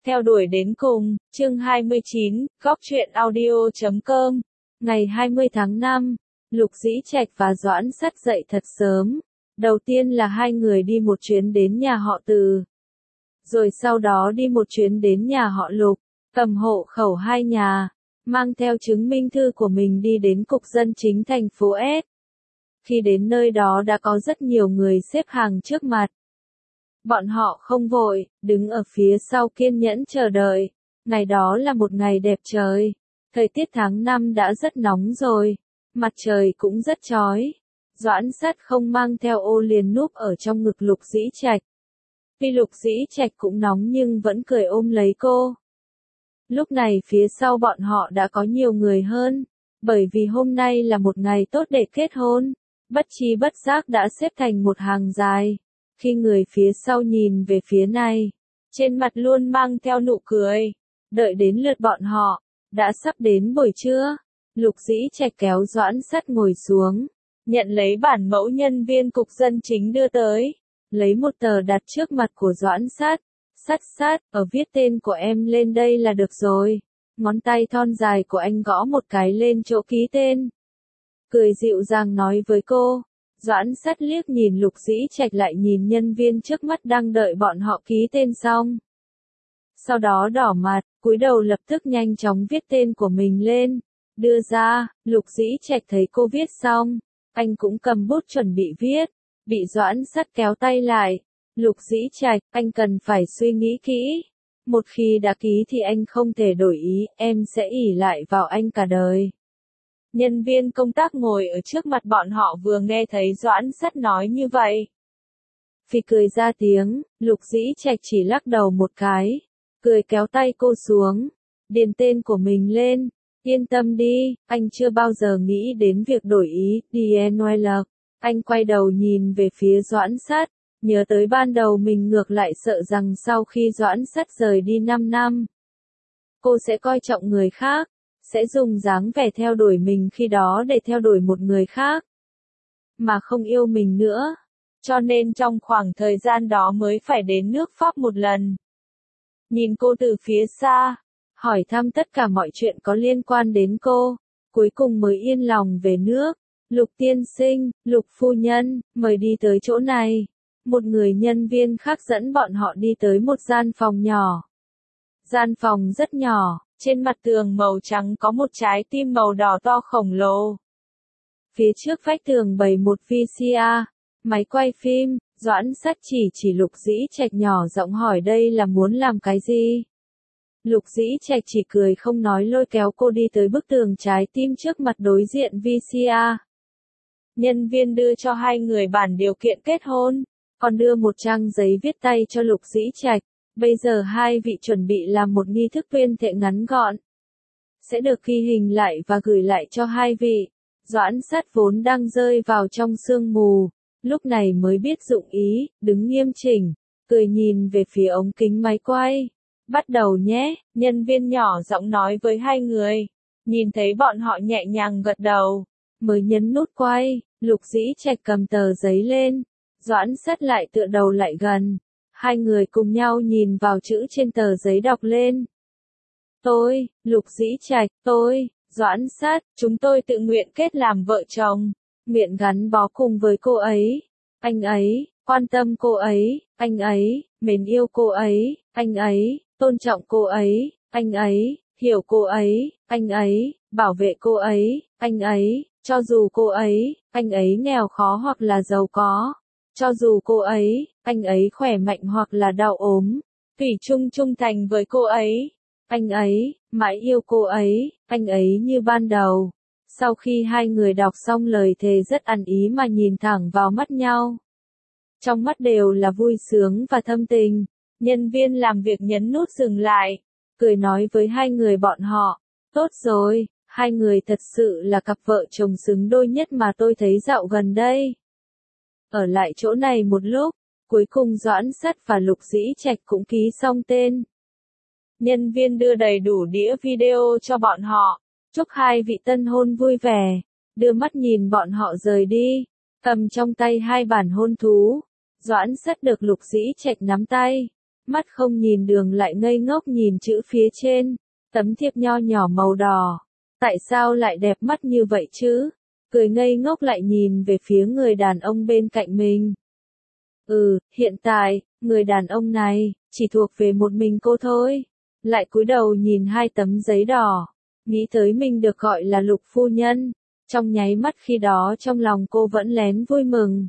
Theo đuổi đến cùng, chương 29, góc truyện audio.com. Ngày 20 tháng 5, Lục Dĩ Trạch và Doãn Sắt dậy thật sớm. Đầu tiên là hai người đi một chuyến đến nhà họ Từ. Rồi sau đó đi một chuyến đến nhà họ Lục, cầm hộ khẩu hai nhà, mang theo chứng minh thư của mình đi đến Cục Dân Chính thành phố S. Khi đến nơi đó đã có rất nhiều người xếp hàng trước mặt. Bọn họ không vội, đứng ở phía sau kiên nhẫn chờ đợi. Ngày đó là một ngày đẹp trời. Thời tiết tháng 5 đã rất nóng rồi. Mặt trời cũng rất chói. Doãn Sắt không mang theo ô liền núp ở trong ngực Lục Dĩ Trạch. Vì Lục Dĩ Trạch cũng nóng nhưng vẫn cười ôm lấy cô. Lúc này phía sau bọn họ đã có nhiều người hơn. Bởi vì hôm nay là một ngày tốt để kết hôn. Bất tri bất giác đã xếp thành một hàng dài. Khi người phía sau nhìn về phía này, trên mặt luôn mang theo nụ cười. Đợi đến lượt bọn họ, đã sắp đến buổi trưa. Lục Dĩ Trạch kéo Doãn Sắt ngồi xuống, nhận lấy bản mẫu nhân viên Cục Dân Chính đưa tới, lấy một tờ đặt trước mặt của Doãn Sắt. Sắt, ở viết tên của em lên đây là được rồi. Ngón tay thon dài của anh gõ một cái lên chỗ ký tên. Cười dịu dàng nói với cô. Doãn Sắt liếc nhìn Lục Dĩ Trạch lại nhìn nhân viên trước mắt đang đợi bọn họ ký tên xong. Sau đó đỏ mặt, cúi đầu lập tức nhanh chóng viết tên của mình lên. Đưa ra, Lục Dĩ Trạch thấy cô viết xong, anh cũng cầm bút chuẩn bị viết. Bị Doãn Sắt kéo tay lại. Lục Dĩ Trạch, anh cần phải suy nghĩ kỹ. Một khi đã ký thì anh không thể đổi ý, em sẽ ỷ lại vào anh cả đời. Nhân viên công tác ngồi ở trước mặt bọn họ vừa nghe thấy Doãn Sắt nói như vậy. Phì cười ra tiếng, Lục Dĩ Trạch chỉ lắc đầu một cái, cười kéo tay cô xuống, điền tên của mình lên. Yên tâm đi, anh chưa bao giờ nghĩ đến việc đổi ý, DNL. Anh quay đầu nhìn về phía Doãn Sắt, nhớ tới ban đầu mình ngược lại sợ rằng sau khi Doãn Sắt rời đi 5 năm, cô sẽ coi trọng người khác. Sẽ dùng dáng vẻ theo đuổi mình khi đó để theo đuổi một người khác, mà không yêu mình nữa. Cho nên trong khoảng thời gian đó mới phải đến nước Pháp một lần. Nhìn cô từ phía xa, hỏi thăm tất cả mọi chuyện có liên quan đến cô, cuối cùng mới yên lòng về nước. Lục tiên sinh, Lục phu nhân, mời đi tới chỗ này. Một người nhân viên khác dẫn bọn họ đi tới một gian phòng nhỏ. Gian phòng rất nhỏ. Trên mặt tường màu trắng có một trái tim màu đỏ to khổng lồ. Phía trước vách tường bày một VCR, máy quay phim. Doãn Sắt chỉ Lục Dĩ Trạch nhỏ giọng hỏi đây là muốn làm cái gì. Lục Dĩ Trạch chỉ cười không nói lôi kéo cô đi tới bức tường trái tim trước mặt đối diện VCR. Nhân viên đưa cho hai người bản điều kiện kết hôn, còn đưa một trang giấy viết tay cho Lục Dĩ Trạch. Bây giờ hai vị chuẩn bị làm một nghi thức tuyên thệ ngắn gọn. Sẽ được ghi hình lại và gửi lại cho hai vị. Doãn Sắt vốn đang rơi vào trong sương mù. Lúc này mới biết dụng ý, đứng nghiêm chỉnh. Cười nhìn về phía ống kính máy quay. Bắt đầu nhé, nhân viên nhỏ giọng nói với hai người. Nhìn thấy bọn họ nhẹ nhàng gật đầu. Mới nhấn nút quay, Lục Dĩ Trạch cầm tờ giấy lên. Doãn Sắt lại tựa đầu lại gần. Hai người cùng nhau nhìn vào chữ trên tờ giấy đọc lên. Tôi, Lục Dĩ Trạch, tôi, Doãn Sắt, chúng tôi tự nguyện kết làm vợ chồng. Nguyện gắn bó cùng với cô ấy. Anh ấy, quan tâm cô ấy. Anh ấy, mến yêu cô ấy. Anh ấy, tôn trọng cô ấy. Anh ấy, hiểu cô ấy. Anh ấy, bảo vệ cô ấy. Anh ấy, cho dù cô ấy, anh ấy nghèo khó hoặc là giàu có. Cho dù cô ấy, anh ấy khỏe mạnh hoặc là đau ốm, thủy chung trung thành với cô ấy. Anh ấy, mãi yêu cô ấy, anh ấy như ban đầu. Sau khi hai người đọc xong lời thề rất ăn ý mà nhìn thẳng vào mắt nhau. Trong mắt đều là vui sướng và thâm tình. Nhân viên làm việc nhấn nút dừng lại, cười nói với hai người bọn họ. Tốt rồi, hai người thật sự là cặp vợ chồng xứng đôi nhất mà tôi thấy dạo gần đây. Ở lại chỗ này một lúc, cuối cùng Doãn Sắt và Lục Dĩ Trạch cũng ký xong tên. Nhân viên đưa đầy đủ đĩa video cho bọn họ, chúc hai vị tân hôn vui vẻ, đưa mắt nhìn bọn họ rời đi, cầm trong tay hai bản hôn thú. Doãn Sắt được Lục Dĩ Trạch nắm tay, mắt không nhìn đường lại ngây ngốc nhìn chữ phía trên, tấm thiệp nho nhỏ màu đỏ. Tại sao lại đẹp mắt như vậy chứ? Cười ngây ngốc lại nhìn về phía người đàn ông bên cạnh mình. Hiện tại, người đàn ông này, chỉ thuộc về một mình cô thôi. Lại cúi đầu nhìn hai tấm giấy đỏ, nghĩ tới mình được gọi là Lục phu nhân. Trong nháy mắt khi đó trong lòng cô vẫn lén vui mừng.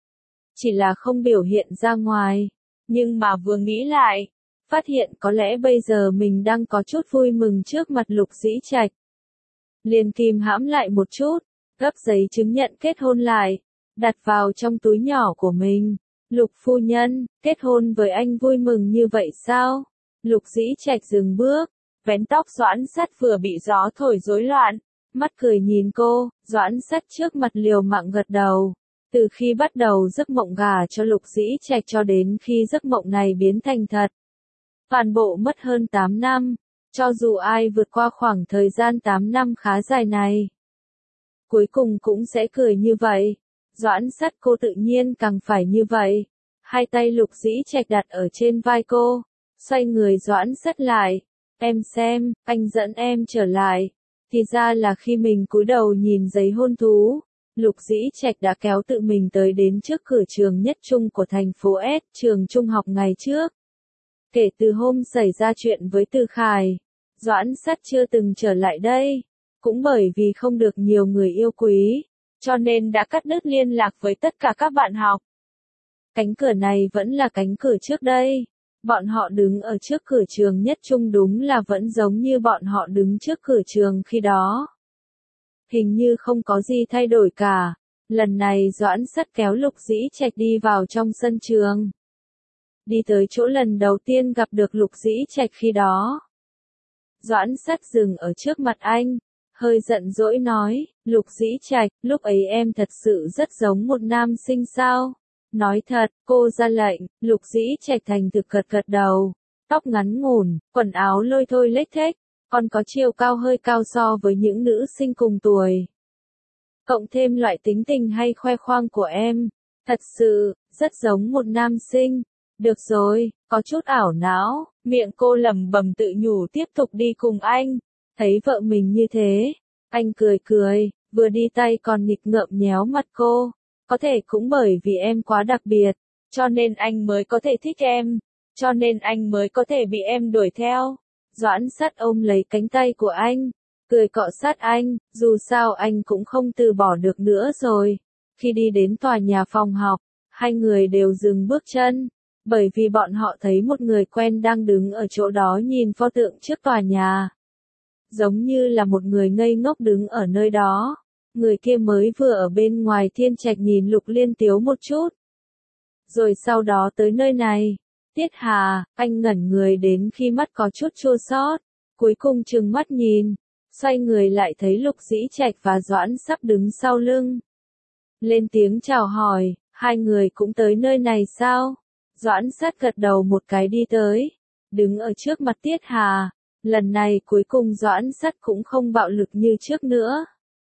Chỉ là không biểu hiện ra ngoài. Nhưng mà vừa nghĩ lại, phát hiện có lẽ bây giờ mình đang có chút vui mừng trước mặt Lục Dĩ Trạch. Liền kìm hãm lại một chút, gấp giấy chứng nhận kết hôn lại, đặt vào trong túi nhỏ của mình. Lục phu nhân, kết hôn với anh vui mừng như vậy sao? Lục Dĩ Trạch dừng bước, vén tóc Doãn Sắt vừa bị gió thổi rối loạn, mắt cười nhìn cô. Doãn Sắt trước mặt liều mạng gật đầu. Từ khi bắt đầu giấc mộng gả cho Lục Dĩ Trạch cho đến khi giấc mộng này biến thành thật, toàn bộ mất hơn 8 năm, cho dù ai vượt qua khoảng thời gian 8 năm khá dài này, cuối cùng cũng sẽ cười như vậy. Doãn Sắt cô tự nhiên càng phải như vậy. Hai tay Lục Dĩ Trạch đặt ở trên vai cô, xoay người Doãn Sắt lại. Em xem, anh dẫn em trở lại. Thì ra là khi mình cúi đầu nhìn giấy hôn thú, Lục Dĩ Trạch đã kéo tự mình tới đến trước cửa trường nhất trung của thành phố S, trường trung học ngày trước. Kể từ hôm xảy ra chuyện với Từ Khải, Doãn Sắt chưa từng trở lại đây. Cũng bởi vì không được nhiều người yêu quý, cho nên đã cắt đứt liên lạc với tất cả các bạn học. Cánh cửa này vẫn là cánh cửa trước đây. Bọn họ đứng ở trước cửa trường nhất trung đúng là vẫn giống như bọn họ đứng trước cửa trường khi đó. Hình như không có gì thay đổi cả. Lần này Doãn Sắt kéo Lục Dĩ Trạch đi vào trong sân trường. Đi tới chỗ lần đầu tiên gặp được Lục Dĩ Trạch khi đó. Doãn Sắt dừng ở trước mặt anh, hơi giận dỗi nói, Lục Dĩ Trạch, lúc ấy em thật sự rất giống một nam sinh sao? Nói thật, cô ra lệnh. Lục Dĩ Trạch thành thực gật gật đầu, tóc ngắn ngủn, quần áo lôi thôi lếch thếch, còn có chiều cao hơi cao so với những nữ sinh cùng tuổi. Cộng thêm loại tính tình hay khoe khoang của em, thật sự, rất giống một nam sinh. Được rồi, có chút ảo não, miệng cô lẩm bẩm tự nhủ tiếp tục đi cùng anh. Thấy vợ mình như thế, anh cười cười, vừa đi tay còn nghịch ngợm nhéo mặt cô. Có thể cũng bởi vì em quá đặc biệt, cho nên anh mới có thể thích em, cho nên anh mới có thể bị em đuổi theo. Doãn Sắt ôm lấy cánh tay của anh, cười cọ sát anh, dù sao anh cũng không từ bỏ được nữa rồi. Khi đi đến tòa nhà phòng học, hai người đều dừng bước chân, bởi vì bọn họ thấy một người quen đang đứng ở chỗ đó nhìn pho tượng trước tòa nhà. Giống như là một người ngây ngốc đứng ở nơi đó. Người kia mới vừa ở bên ngoài Thiên Trạch nhìn Lục Liên Tiếu một chút. Rồi sau đó tới nơi này. Tiết Hà, anh ngẩn người đến khi mắt có chút chua xót, cuối cùng trừng mắt nhìn, xoay người lại thấy Lục Dĩ Trạch và Doãn Sắp đứng sau lưng. Lên tiếng chào hỏi, hai người cũng tới nơi này sao? Doãn Sắt gật đầu một cái đi tới, đứng ở trước mặt Tiết Hà. Lần này cuối cùng Doãn Sắt cũng không bạo lực như trước nữa.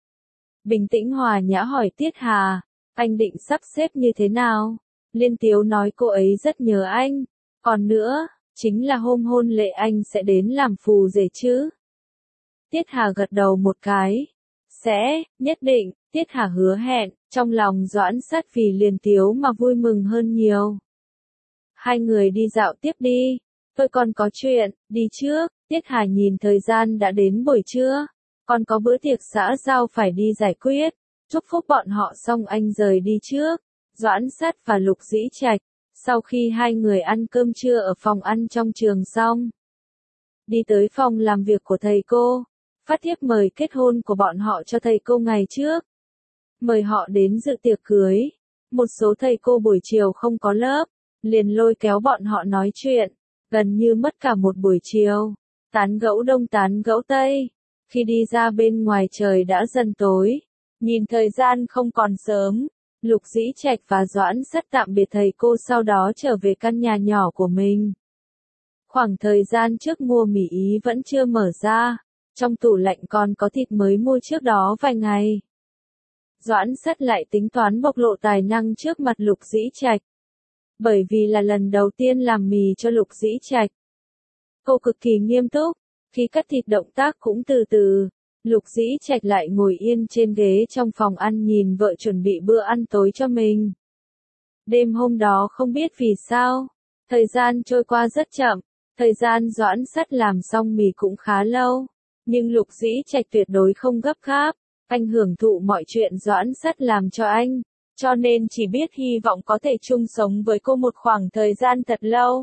Bình tĩnh hòa nhã hỏi Tiết Hà, anh định sắp xếp như thế nào? Liên Tiếu nói cô ấy rất nhớ anh. Còn nữa, chính là hôm hôn lễ anh sẽ đến làm phù rể chứ? Tiết Hà gật đầu một cái. Sẽ, nhất định, Tiết Hà hứa hẹn, trong lòng Doãn Sắt vì Liên Tiếu mà vui mừng hơn nhiều. Hai người đi dạo tiếp đi. Tôi còn có chuyện, đi trước. Tiết Hà nhìn thời gian đã đến buổi trưa. Còn có bữa tiệc xã giao phải đi giải quyết. Chúc phúc bọn họ xong anh rời đi trước. Doãn Sắt và Lục Dĩ Trạch, sau khi hai người ăn cơm trưa ở phòng ăn trong trường xong, đi tới phòng làm việc của thầy cô, phát thiếp mời kết hôn của bọn họ cho thầy cô ngày trước. Mời họ đến dự tiệc cưới. Một số thầy cô buổi chiều không có lớp, liền lôi kéo bọn họ nói chuyện, gần như mất cả một buổi chiều, tán gẫu đông tán gẫu tây. Khi đi ra bên ngoài trời đã dần tối, nhìn thời gian không còn sớm, Lục Dĩ Trạch và Doãn Sắt tạm biệt thầy cô sau đó trở về căn nhà nhỏ của mình. Khoảng thời gian trước mua mì Ý vẫn chưa mở ra, trong tủ lạnh còn có thịt mới mua trước đó vài ngày. Doãn Sắt lại tính toán bộc lộ tài năng trước mặt Lục Dĩ Trạch. bởi vì là lần đầu tiên làm mì cho Lục Dĩ Trạch. Cô cực kỳ nghiêm túc, khi cắt thịt động tác cũng từ từ. Lục Dĩ Trạch lại ngồi yên trên ghế trong phòng ăn nhìn vợ chuẩn bị bữa ăn tối cho mình. Đêm hôm đó không biết vì sao, thời gian trôi qua rất chậm, thời gian Doãn Sắt làm xong mì cũng khá lâu, nhưng Lục Dĩ Trạch tuyệt đối không gấp gáp, anh hưởng thụ mọi chuyện Doãn Sắt làm cho anh, cho nên chỉ biết hy vọng có thể chung sống với cô một khoảng thời gian thật lâu.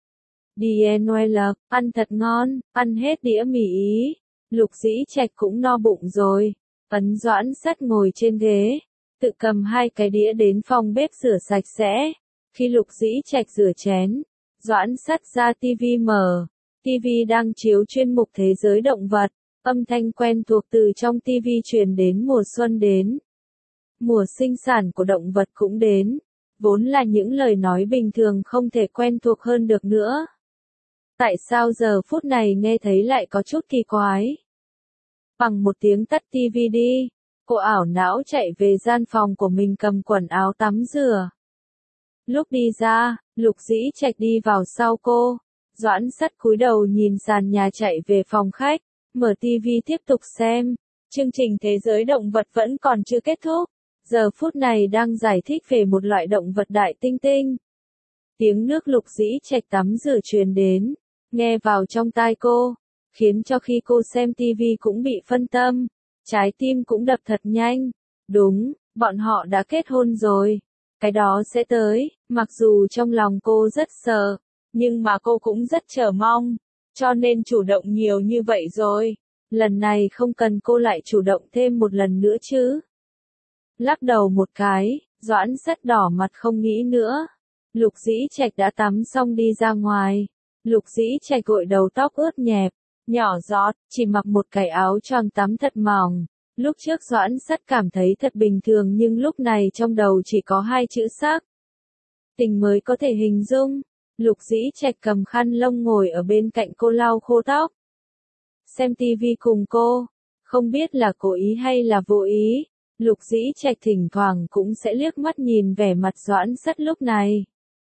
DNL, ăn thật ngon, ăn hết đĩa mì Ý. Lục Dĩ Trạch cũng no bụng rồi, ấn Doãn Sắt ngồi trên ghế, tự cầm 2 cái đĩa đến phòng bếp rửa sạch sẽ. Khi Lục Dĩ Trạch rửa chén, Doãn Sắt ra tivi mở, tivi đang chiếu chuyên mục Thế giới động vật, âm thanh quen thuộc từ trong tivi truyền đến. Mùa xuân đến, mùa sinh sản của động vật cũng đến, vốn là những lời nói bình thường không thể quen thuộc hơn được nữa. Tại sao giờ phút này nghe thấy lại có chút kỳ quái? Bằng một tiếng tắt tivi đi, cô ảo não chạy về gian phòng của mình cầm quần áo tắm rửa. Lúc đi ra, Lục Dĩ Trạch đi vào sau cô, Doãn Sắt cúi đầu nhìn sàn nhà chạy về phòng khách, mở tivi tiếp tục xem. Chương trình Thế giới động vật vẫn còn chưa kết thúc, giờ phút này đang giải thích về một loại động vật đại tinh tinh. Tiếng nước Lục Dĩ Trạch tắm rửa truyền đến, nghe vào trong tai cô, khiến cho khi cô xem tivi cũng bị phân tâm, trái tim cũng đập thật nhanh. Đúng, bọn họ đã kết hôn rồi. Cái đó sẽ tới, mặc dù trong lòng cô rất sợ, nhưng mà cô cũng rất chờ mong, cho nên chủ động nhiều như vậy rồi. Lần này không cần cô lại chủ động thêm một lần nữa chứ. Lắc đầu một cái, Doãn Sắt đỏ mặt không nghĩ nữa. Lục Dĩ Trạch đã tắm xong đi ra ngoài. Lục Dĩ Trạch gội đầu tóc ướt nhẹp, nhỏ giọt, chỉ mặc một cái áo choàng tắm thật mỏng. Lúc trước Doãn Sắt cảm thấy thật bình thường nhưng lúc này trong đầu chỉ có 2 chữ sắc. Tình mới có thể hình dung. Lục Dĩ Trạch cầm khăn lông ngồi ở bên cạnh cô lau khô tóc. Xem tivi cùng cô, không biết là cố ý hay là vô ý. Lục Dĩ Trạch thỉnh thoảng cũng sẽ liếc mắt nhìn vẻ mặt Doãn Sắt lúc này.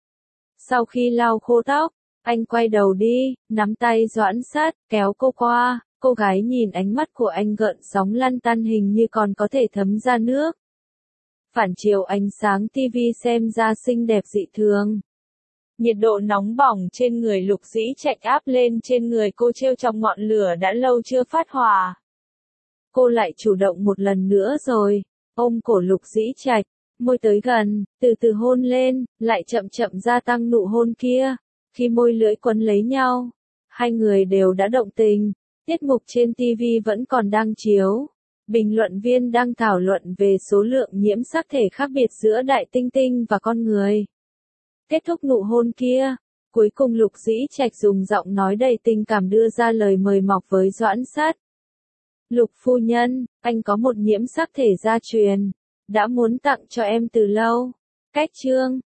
Sau khi lau khô tóc, anh quay đầu đi, nắm tay Doãn Sắt, kéo cô qua. Cô gái nhìn ánh mắt của anh gợn sóng lăn tăn hình như còn có thể thấm ra nước. Phản chiếu ánh sáng tivi xem ra xinh đẹp dị thường. Nhiệt độ nóng bỏng trên người Lục Dĩ Trạch áp lên trên người cô treo trong ngọn lửa đã lâu chưa phát hỏa. Cô lại chủ động một lần nữa rồi, ôm cổ Lục Dĩ Trạch, môi tới gần, từ từ hôn lên, lại chậm chậm gia tăng nụ hôn kia. Khi môi lưỡi quấn lấy nhau, hai người đều đã động tình. Tiết mục trên TV vẫn còn đang chiếu. Bình luận viên đang thảo luận về số lượng nhiễm sắc thể khác biệt giữa đại tinh tinh và con người. Kết thúc nụ hôn kia, cuối cùng Lục Dĩ Trạch dùng giọng nói đầy tình cảm đưa ra lời mời mọc với Doãn Sắt. Lục phu nhân, anh có một nhiễm sắc thể gia truyền, đã muốn tặng cho em từ lâu. Cách chương